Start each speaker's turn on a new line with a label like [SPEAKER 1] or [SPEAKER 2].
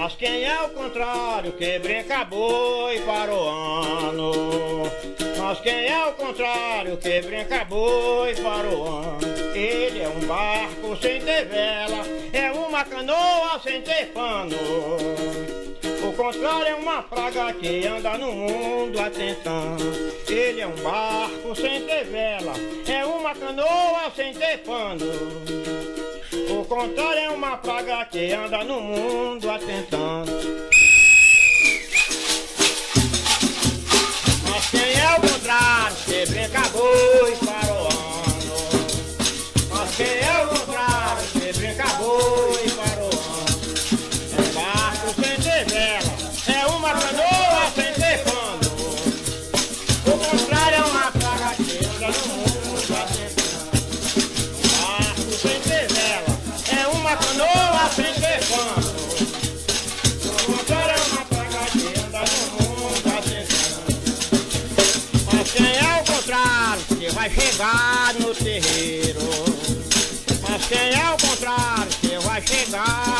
[SPEAKER 1] Mas quem é o contrário que brinca boi para o ano? Mas quem é o contrário que brinca boi para o ano? Ele é um barco sem ter vela, é uma canoa sem ter pano. O contrário é uma praga que anda no mundo atentando. Ele é um barco sem ter vela, é uma canoa sem ter pano. O contrário é uma praga que anda no mundo atentando. Mas quem é o contrário que brinca boi para o ano? Mas quem é o contrário que brinca boi para o ano? É um barco sem ter vela, é uma canoa sem ter pano. O contrário é uma praga que anda no mundo atentando. Um barco sem ter vela, é uma canoa sem ter pano. O contrário é uma praga que anda no mundo atentando. Mas quem é o contrário que vai chegar no terreiro? Mas quem é o contrário que vai chegar